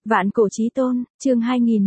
Vạn cổ chí tôn, chương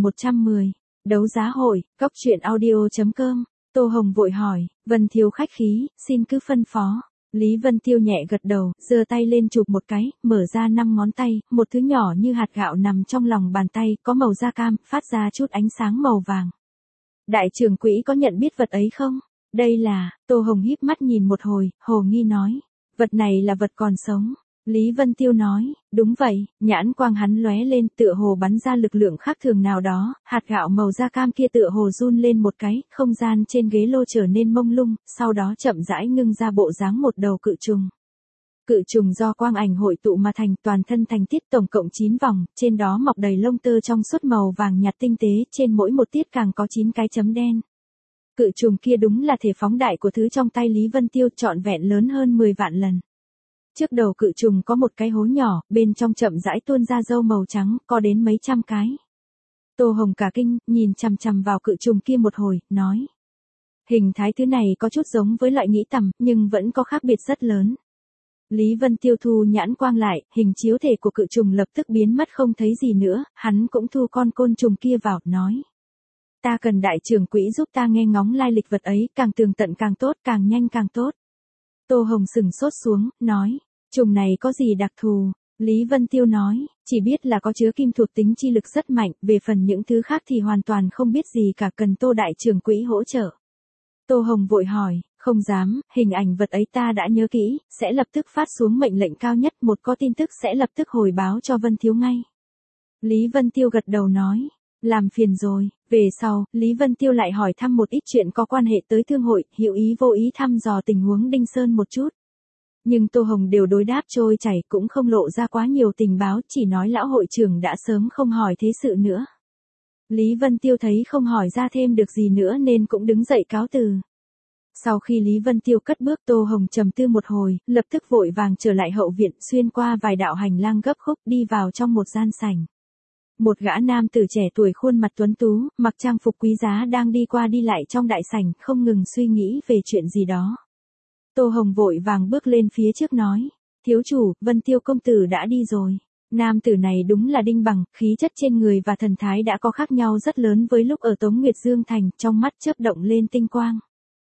2110. Đấu giá hội, góc truyện audio.com. Tô Hồng vội hỏi, Vân thiếu khách khí, xin cứ phân phó. Lý Vân Tiêu nhẹ gật đầu, giơ tay lên chụp một cái, mở ra 5 ngón tay, một thứ nhỏ như hạt gạo nằm trong lòng bàn tay, có màu da cam, phát ra chút ánh sáng màu vàng. Đại trưởng quỹ có nhận biết vật ấy không? Đây là, Tô Hồng híp mắt nhìn một hồi, hồ nghi nói. Vật này là vật còn sống. Lý Vân Tiêu nói, đúng vậy, nhãn quang hắn lóe lên tựa hồ bắn ra lực lượng khác thường nào đó, hạt gạo màu da cam kia tựa hồ run lên một cái, không gian trên ghế lô trở nên mông lung, sau đó chậm rãi ngưng ra bộ dáng một đầu cự trùng. Cự trùng do quang ảnh hội tụ mà thành, toàn thân thành tiết tổng cộng 9 vòng, trên đó mọc đầy lông tơ trong suốt màu vàng nhạt tinh tế, trên mỗi một tiết càng có 9 cái chấm đen. Cự trùng kia đúng là thể phóng đại của thứ trong tay Lý Vân Tiêu, trọn vẹn lớn hơn 10 vạn lần. Trước đầu cự trùng có một cái hố nhỏ, bên trong chậm rãi tuôn ra râu màu trắng, có đến mấy trăm cái. Tô Hồng cả kinh, nhìn chằm chằm vào cự trùng kia một hồi, nói. Hình thái thứ này có chút giống với loại nghĩ tầm, nhưng vẫn có khác biệt rất lớn. Lý Vân Tiêu thu nhãn quang lại, hình chiếu thể của cự trùng lập tức biến mất không thấy gì nữa, hắn cũng thu con côn trùng kia vào, nói. Ta cần đại trưởng quỹ giúp ta nghe ngóng lai lịch vật ấy, càng tường tận càng tốt, càng nhanh càng tốt. Tô Hồng sừng sốt xuống, nói, trùng này có gì đặc thù? Lý Vân Tiêu nói, chỉ biết là có chứa kim thuộc tính chi lực rất mạnh, về phần những thứ khác thì hoàn toàn không biết gì cả, cần Tô đại trưởng quỹ hỗ trợ. Tô Hồng vội hỏi, không dám, hình ảnh vật ấy ta đã nhớ kỹ, sẽ lập tức phát xuống mệnh lệnh cao nhất, một có tin tức sẽ lập tức hồi báo cho Vân thiếu ngay. Lý Vân Tiêu gật đầu nói, làm phiền rồi. Về sau, Lý Vân Tiêu lại hỏi thăm một ít chuyện có quan hệ tới thương hội, hữu ý vô ý thăm dò tình huống Đinh Sơn một chút. Nhưng Tô Hồng đều đối đáp trôi chảy, cũng không lộ ra quá nhiều tình báo, chỉ nói lão hội trưởng đã sớm không hỏi thế sự nữa. Lý Vân Tiêu thấy không hỏi ra thêm được gì nữa nên cũng đứng dậy cáo từ. Sau khi Lý Vân Tiêu cất bước, Tô Hồng trầm tư một hồi, lập tức vội vàng trở lại hậu viện, xuyên qua vài đạo hành lang gấp khúc, đi vào trong một gian sảnh. Một gã nam tử trẻ tuổi khuôn mặt tuấn tú, mặc trang phục quý giá đang đi qua đi lại trong đại sảnh, không ngừng suy nghĩ về chuyện gì đó. Tô Hồng vội vàng bước lên phía trước nói, thiếu chủ, Vân Tiêu công tử đã đi rồi. Nam tử này đúng là Đinh Bằng, khí chất trên người và thần thái đã có khác nhau rất lớn với lúc ở Tống Nguyệt Dương Thành, trong mắt chớp động lên tinh quang.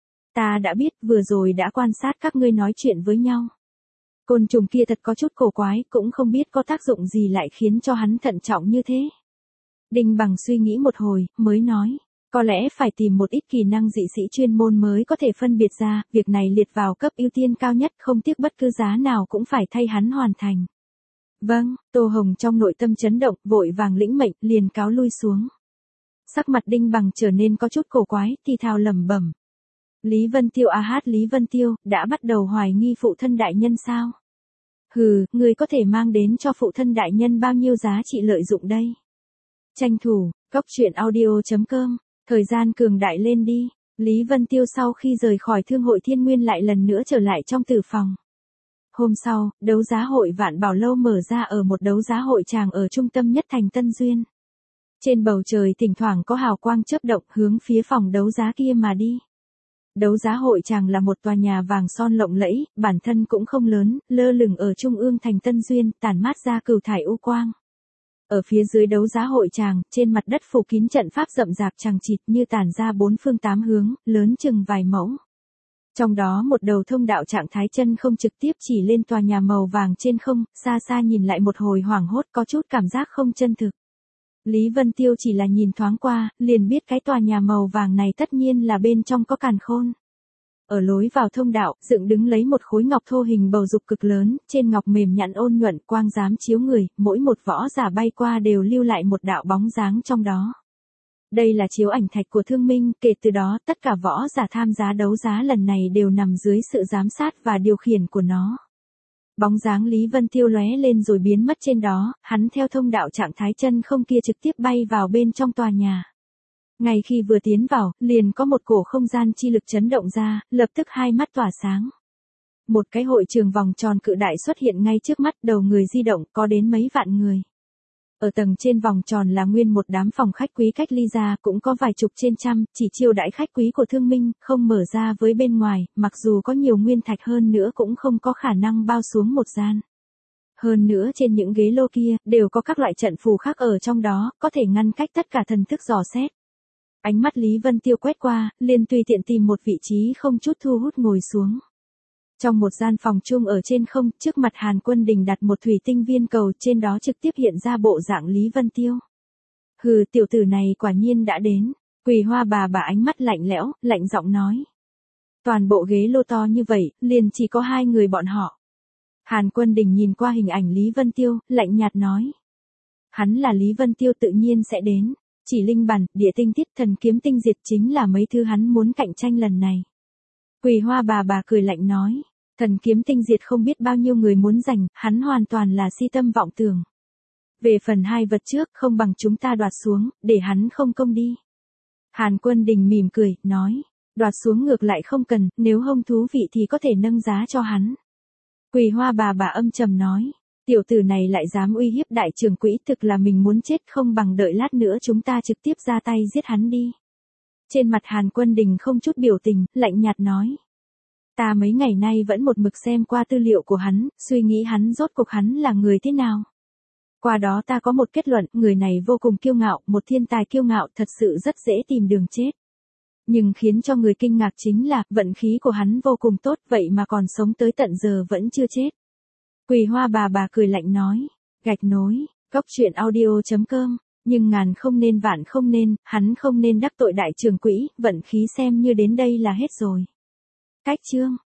Ta đã biết, vừa rồi đã quan sát các ngươi nói chuyện với nhau. Côn trùng kia thật có chút cổ quái, cũng không biết có tác dụng gì lại khiến cho hắn thận trọng như thế. Đinh Bằng suy nghĩ một hồi, mới nói, có lẽ phải tìm một ít kỹ năng dị sĩ chuyên môn mới có thể phân biệt ra, việc này liệt vào cấp ưu tiên cao nhất, không tiếc bất cứ giá nào cũng phải thay hắn hoàn thành. Vâng, Tô Hồng trong nội tâm chấn động, vội vàng lĩnh mệnh, liền cáo lui xuống. Sắc mặt Đinh Bằng trở nên có chút cổ quái, thì thào lẩm bẩm. Lý Vân Tiêu Lý Vân Tiêu, đã bắt đầu hoài nghi phụ thân đại nhân sao? Hừ, người có thể mang đến cho phụ thân đại nhân bao nhiêu giá trị lợi dụng đây? Tranh thủ, góc truyện audio.com, thời gian cường đại lên đi. Lý Vân Tiêu sau khi rời khỏi Thương hội Thiên Nguyên lại lần nữa trở lại trong tử phòng. Hôm sau, đấu giá hội Vạn Bảo Lâu mở ra ở một đấu giá hội tràng ở trung tâm nhất thành Tân Duyên. Trên bầu trời thỉnh thoảng có hào quang chớp động hướng phía phòng đấu giá kia mà đi. Đấu giá hội tràng là một tòa nhà vàng son lộng lẫy, bản thân cũng không lớn, lơ lửng ở trung ương thành Tân Duyên, tản mát ra cửu thải u quang. Ở phía dưới đấu giá hội tràng, trên mặt đất phủ kín trận pháp rậm rạp chằng chịt như tản ra bốn phương tám hướng, lớn chừng vài mẫu. Trong đó một đầu thông đạo trạng thái chân không trực tiếp chỉ lên tòa nhà màu vàng trên không, xa xa nhìn lại một hồi hoảng hốt, có chút cảm giác không chân thực. Lý Vân Tiêu chỉ là nhìn thoáng qua, liền biết cái tòa nhà màu vàng này tất nhiên là bên trong có càn khôn. Ở lối vào thông đạo, dựng đứng lấy một khối ngọc thô hình bầu dục cực lớn, trên ngọc mềm nhẵn ôn nhuận, quang dám chiếu người, mỗi một võ giả bay qua đều lưu lại một đạo bóng dáng trong đó. Đây là chiếu ảnh thạch của Thương Minh, kể từ đó, tất cả võ giả tham gia đấu giá lần này đều nằm dưới sự giám sát và điều khiển của nó. Bóng dáng Lý Vân Tiêu lóe lên rồi biến mất trên đó, hắn theo thông đạo trạng thái chân không kia trực tiếp bay vào bên trong tòa nhà. Ngay khi vừa tiến vào, liền có một cổ không gian chi lực chấn động ra, lập tức hai mắt tỏa sáng. Một cái hội trường vòng tròn cự đại xuất hiện ngay trước mắt, đầu người di động, có đến mấy vạn người. Ở tầng trên vòng tròn là nguyên một đám phòng khách quý cách ly ra, cũng có vài chục trên trăm, chỉ chiêu đãi khách quý của Thương Minh, không mở ra với bên ngoài, mặc dù có nhiều nguyên thạch hơn nữa cũng không có khả năng bao xuống một gian. Hơn nữa trên những ghế lô kia, đều có các loại trận phù khác ở trong đó, có thể ngăn cách tất cả thần thức dò xét. Ánh mắt Lý Vân Tiêu quét qua, liền tùy tiện tìm một vị trí không chút thu hút ngồi xuống. Trong một gian phòng chung ở trên không, trước mặt Hàn Quân Đình đặt một thủy tinh viên cầu, trên đó trực tiếp hiện ra bộ dạng Lý Vân Tiêu. Hừ, tiểu tử này quả nhiên đã đến. Quỳ Hoa bà ánh mắt lạnh lẽo, lạnh giọng nói. Toàn bộ ghế lô to như vậy, liền chỉ có 2 người bọn họ. Hàn Quân Đình nhìn qua hình ảnh Lý Vân Tiêu, lạnh nhạt nói. Hắn là Lý Vân Tiêu tự nhiên sẽ đến. Chỉ linh bản, địa tinh thiết, thần kiếm tinh diệt chính là mấy thứ hắn muốn cạnh tranh lần này. Quỳ Hoa bà cười lạnh nói. Thần kiếm tinh diệt không biết bao nhiêu người muốn giành, hắn hoàn toàn là si tâm vọng tưởng. Về phần 2 vật trước, không bằng chúng ta đoạt xuống, để hắn không công đi. Hàn Quân Đình mỉm cười, nói. Đoạt xuống ngược lại không cần, nếu hông thú vị thì có thể nâng giá cho hắn. Quỳ Hoa bà âm trầm nói. Tiểu tử này lại dám uy hiếp đại trưởng quỹ, thực là mình muốn chết, không bằng đợi lát nữa chúng ta trực tiếp ra tay giết hắn đi. Trên mặt Hàn Quân Đình không chút biểu tình, lạnh nhạt nói. Ta mấy ngày nay vẫn một mực xem qua tư liệu của hắn, suy nghĩ hắn rốt cuộc hắn là người thế nào. Qua đó ta có một kết luận, người này vô cùng kiêu ngạo, một thiên tài kiêu ngạo, thật sự rất dễ tìm đường chết. Nhưng khiến cho người kinh ngạc chính là, vận khí của hắn vô cùng tốt, vậy mà còn sống tới tận giờ vẫn chưa chết. Quỳ Hoa bà cười lạnh nói. Gạch nối, Cóc Truyện Audio.com. Nhưng ngàn không nên vạn không nên, hắn không nên đắc tội đại trưởng quỹ, vận khí xem như đến đây là hết rồi. Cách chương.